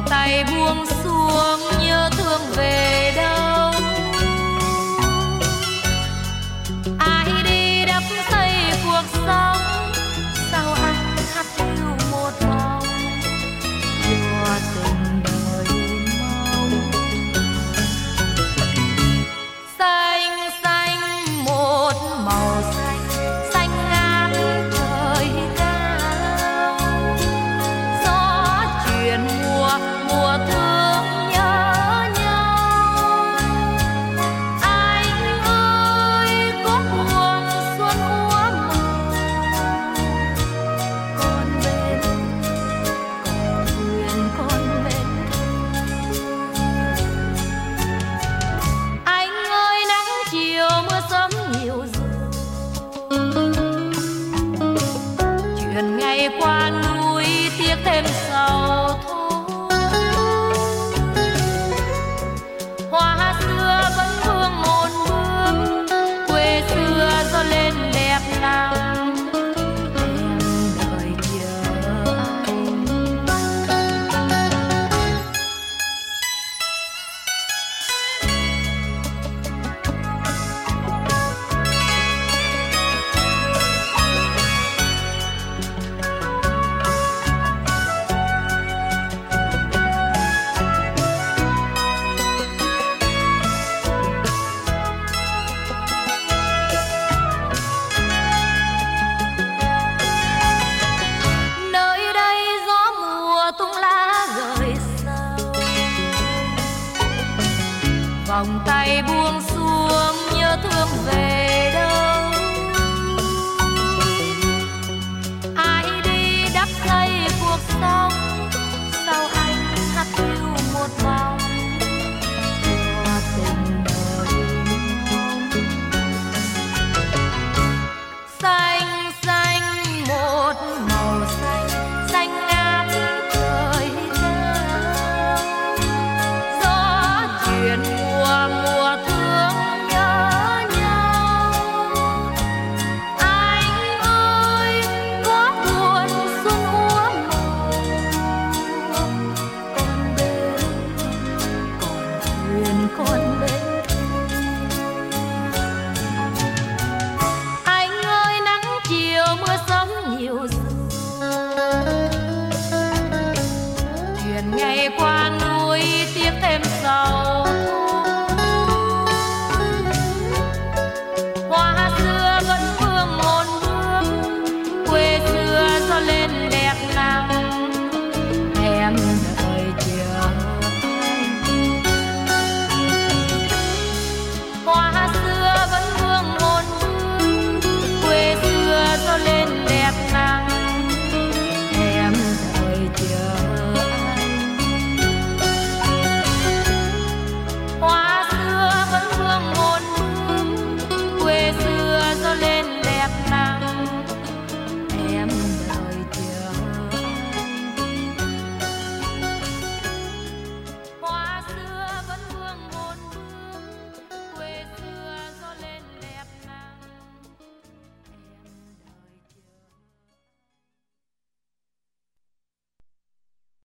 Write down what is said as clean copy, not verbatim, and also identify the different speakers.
Speaker 1: tay buông xuống nhớ thương về đâu. Ai đi đắp xây cuộc sống, sao anh hát hiu một vòng đùa tình đời mong. Xanh xanh một màu xanh, xanh ngát trời cao. Gió chuyển mùa, mùa thương nhớ nhau. Anh ơi có buồn xuân úa màu, con bên còn thuyền con bên. Anh ơi nắng chiều mưa sớm nhiều rồi, chuyện ngày qua núi tiếc thêm sầu thôi. Hoa xưa vẫn vương một bước, quê xưa gió lên đẹp lắm. Em đợi chờ anh. Nơi đây gió mùa tung lá rơi sâu, vòng tay buông xuống nhớ thương về đâu. Ai đi đắp xây cuộc sống, sao anh hát hiu một vòng đùa tình đời mong. Xanh xanh một màu xanh, xanh ngát trời cao. Gió chuyển mùa, mùa thương nhớ nhau. Anh ơi có buồn xuân úa màu, con bên còn thuyền con bên. Anh ơi nắng chiều mưa sớm nhiều rồi, chuyện ngày qua núi tiếc thêm sầu.